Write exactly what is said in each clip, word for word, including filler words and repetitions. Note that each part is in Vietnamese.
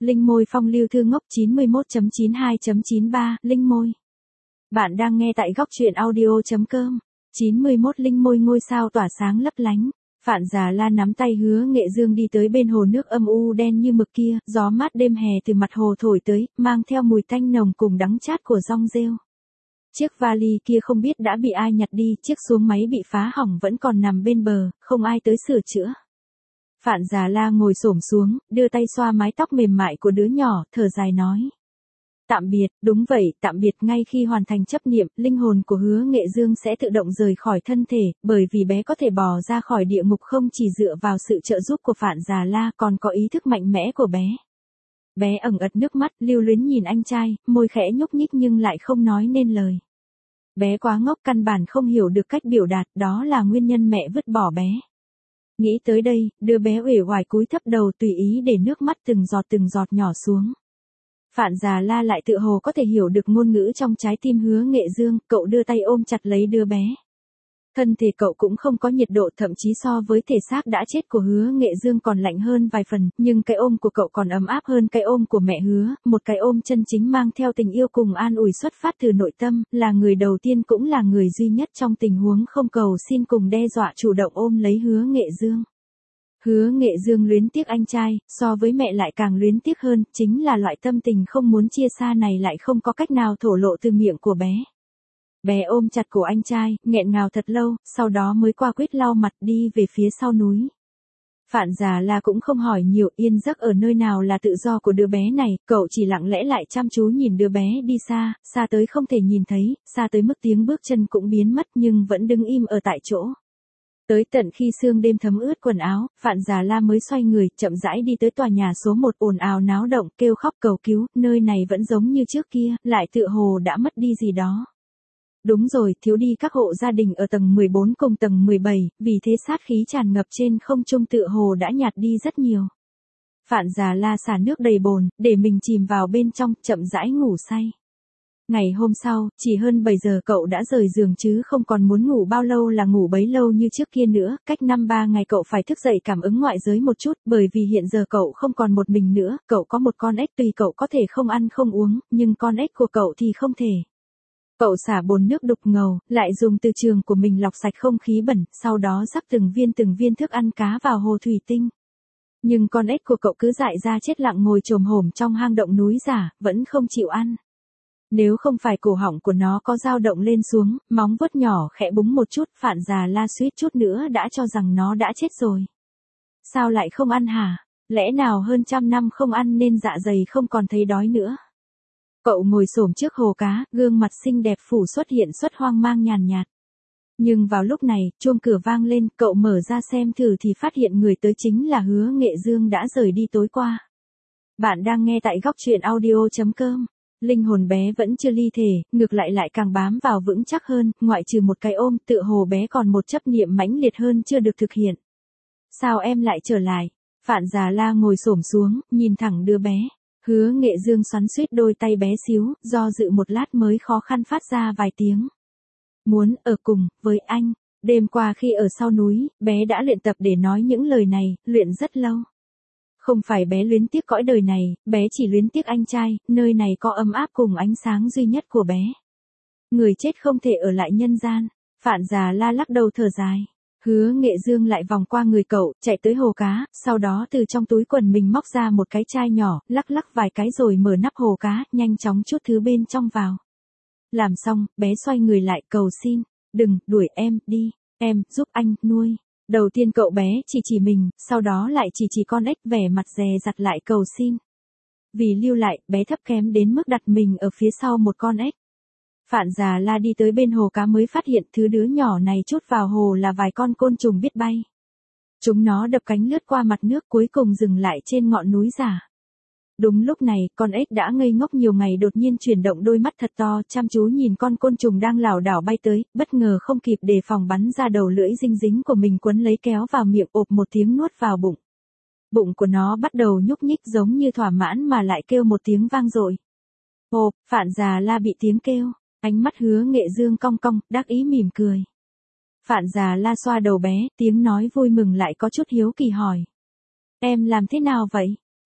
Linh môi phong lưu thư ngốc chín mươi mốt chấm chín hai chấm chín ba, Linh môi. Bạn đang nghe tại góc truyện audio chấm com. chín mươi mốt Linh môi ngôi sao tỏa sáng lấp lánh. Phạn Già La nắm tay Hứa Nghệ Dương đi tới bên hồ nước âm u đen như mực kia, gió mát đêm hè từ mặt hồ thổi tới, mang theo mùi tanh nồng cùng đắng chát của dong rêu. Chiếc vali kia không biết đã bị ai nhặt đi, chiếc xuồng máy bị phá hỏng vẫn còn nằm bên bờ, không ai tới sửa chữa. Phạn Già La ngồi xổm xuống, đưa tay xoa mái tóc mềm mại của đứa nhỏ, thở dài nói. Tạm biệt, đúng vậy, tạm biệt. Ngay khi hoàn thành chấp niệm, linh hồn của Hứa Nghệ Dương sẽ tự động rời khỏi thân thể, bởi vì bé có thể bò ra khỏi địa ngục không chỉ dựa vào sự trợ giúp của Phạn Già La, còn có ý thức mạnh mẽ của bé. Bé ẩn ật nước mắt, lưu luyến nhìn anh trai, môi khẽ nhúc nhích nhưng lại không nói nên lời. Bé quá ngốc, căn bản không hiểu được cách biểu đạt, đó là nguyên nhân mẹ vứt bỏ bé. Nghĩ tới đây, đứa bé uể oải cúi thấp đầu tùy ý để nước mắt từng giọt từng giọt nhỏ xuống. Phạn Già La lại tự hồ có thể hiểu được ngôn ngữ trong trái tim Hứa Nghệ Dương, cậu đưa tay ôm chặt lấy đứa bé. Thân thể cậu cũng không có nhiệt độ, thậm chí so với thể xác đã chết của Hứa Nghệ Dương còn lạnh hơn vài phần, nhưng cái ôm của cậu còn ấm áp hơn cái ôm của mẹ Hứa, một cái ôm chân chính mang theo tình yêu cùng an ủi xuất phát từ nội tâm, là người đầu tiên cũng là người duy nhất trong tình huống không cầu xin cùng đe dọa chủ động ôm lấy Hứa Nghệ Dương. Hứa Nghệ Dương luyến tiếc anh trai, so với mẹ lại càng luyến tiếc hơn, chính là loại tâm tình không muốn chia xa này lại không có cách nào thổ lộ từ miệng của bé. Bé ôm chặt cổ anh trai, nghẹn ngào thật lâu, sau đó mới qua quyết lau mặt đi về phía sau núi. Phạn Già La cũng không hỏi nhiều, yên giấc ở nơi nào là tự do của đứa bé này, cậu chỉ lặng lẽ lại chăm chú nhìn đứa bé đi xa, xa tới không thể nhìn thấy, xa tới mức tiếng bước chân cũng biến mất nhưng vẫn đứng im ở tại chỗ. Tới tận khi sương đêm thấm ướt quần áo, Phạn Già La mới xoay người, chậm rãi đi tới tòa nhà số một ồn ào náo động, kêu khóc cầu cứu, nơi này vẫn giống như trước kia, lại tựa hồ đã mất đi gì đó. Đúng rồi, thiếu đi các hộ gia đình ở tầng mười bốn cùng tầng mười bảy, vì thế sát khí tràn ngập trên không trung tựa hồ đã nhạt đi rất nhiều. Phạn Già La xả nước đầy bồn, để mình chìm vào bên trong, chậm rãi ngủ say. Ngày hôm sau, chỉ hơn bảy giờ cậu đã rời giường chứ không còn muốn ngủ bao lâu là ngủ bấy lâu như trước kia nữa, cách năm ba ngày cậu phải thức dậy cảm ứng ngoại giới một chút, bởi vì hiện giờ cậu không còn một mình nữa, cậu có một con ếch, tuy cậu có thể không ăn không uống, nhưng con ếch của cậu thì không thể. Cậu xả bồn nước đục ngầu, lại dùng từ trường của mình lọc sạch không khí bẩn, sau đó rắc từng viên từng viên thức ăn cá vào hồ thủy tinh. Nhưng con ếch của cậu cứ dại ra chết lặng ngồi chồm hổm trong hang động núi giả, vẫn không chịu ăn. Nếu không phải cổ họng của nó có dao động lên xuống, móng vuốt nhỏ khẽ búng một chút, Phạn Già La suýt chút nữa đã cho rằng nó đã chết rồi. Sao lại không ăn hả? Lẽ nào hơn trăm năm không ăn nên dạ dày không còn thấy đói nữa? Cậu ngồi xổm trước hồ cá, gương mặt xinh đẹp phủ xuất hiện xuất hoang mang nhàn nhạt. Nhưng vào lúc này, chuông cửa vang lên, cậu mở ra xem thử thì phát hiện người tới chính là Hứa Nghệ Dương đã rời đi tối qua. Bạn đang nghe tại góc truyện audio chấm com. Linh hồn bé vẫn chưa ly thể, ngược lại lại càng bám vào vững chắc hơn, ngoại trừ một cái ôm, tựa hồ bé còn một chấp niệm mãnh liệt hơn chưa được thực hiện. Sao em lại trở lại? Phạn Già La ngồi xổm xuống, nhìn thẳng đứa bé. Hứa Nghệ Dương xoắn xuýt đôi tay bé xíu, do dự một lát mới khó khăn phát ra vài tiếng. Muốn ở cùng với anh. Đêm qua khi ở sau núi, bé đã luyện tập để nói những lời này, luyện rất lâu. Không phải bé luyến tiếc cõi đời này, bé chỉ luyến tiếc anh trai, nơi này có ấm áp cùng ánh sáng duy nhất của bé. Người chết không thể ở lại nhân gian. Phạn Già La lắc đầu thở dài. Hứa Nghệ Dương lại vòng qua người cậu, chạy tới hồ cá, sau đó từ trong túi quần mình móc ra một cái chai nhỏ, lắc lắc vài cái rồi mở nắp hồ cá, nhanh chóng chút thứ bên trong vào. Làm xong, bé xoay người lại cầu xin, đừng, đuổi em, đi, em, giúp anh, nuôi. Đầu tiên cậu bé chỉ chỉ mình, sau đó lại chỉ chỉ con ếch vẻ mặt dè dặt lại cầu xin. Vì lưu lại, bé thấp kém đến mức đặt mình ở phía sau một con ếch. Phạn Già La đi tới bên hồ cá mới phát hiện thứ đứa nhỏ này chút vào hồ là vài con côn trùng biết bay. Chúng nó đập cánh lướt qua mặt nước cuối cùng dừng lại trên ngọn núi giả. Đúng lúc này, con ếch đã ngây ngốc nhiều ngày đột nhiên chuyển động đôi mắt thật to, chăm chú nhìn con côn trùng đang lảo đảo bay tới, bất ngờ không kịp đề phòng bắn ra đầu lưỡi dinh dính của mình quấn lấy kéo vào miệng, ộp một tiếng nuốt vào bụng. Bụng của nó bắt đầu nhúc nhích giống như thỏa mãn mà lại kêu một tiếng vang dội. Ồ, Phạn Già La bị tiếng kêu, ánh mắt Hứa Nghệ Dương cong cong, đắc ý mỉm cười. Phạn Già La xoa đầu bé, tiếng nói vui mừng lại có chút hiếu kỳ hỏi. Em làm thế nào vậy?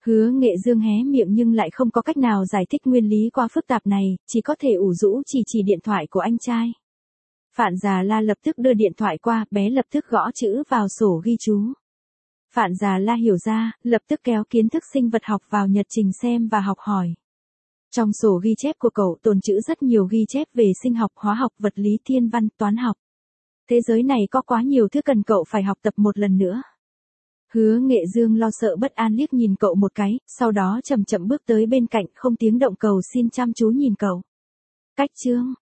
Hứa Nghệ Dương hé miệng nhưng lại không có cách nào giải thích nguyên lý quá phức tạp này, chỉ có thể ủ rũ chỉ chỉ điện thoại của anh trai. Phạn Già La lập tức đưa điện thoại qua, bé lập tức gõ chữ vào sổ ghi chú. Phạn Già La hiểu ra, lập tức kéo kiến thức sinh vật học vào nhật trình xem và học hỏi. Trong sổ ghi chép của cậu tồn trữ rất nhiều ghi chép về sinh học, hóa học, vật lý, thiên văn, toán học. Thế giới này có quá nhiều thứ cần cậu phải học tập một lần nữa. Hứa Nghệ Dương lo sợ bất an liếc nhìn cậu một cái, sau đó chậm chậm bước tới bên cạnh, không tiếng động cầu xin chăm chú nhìn cậu. Cách chương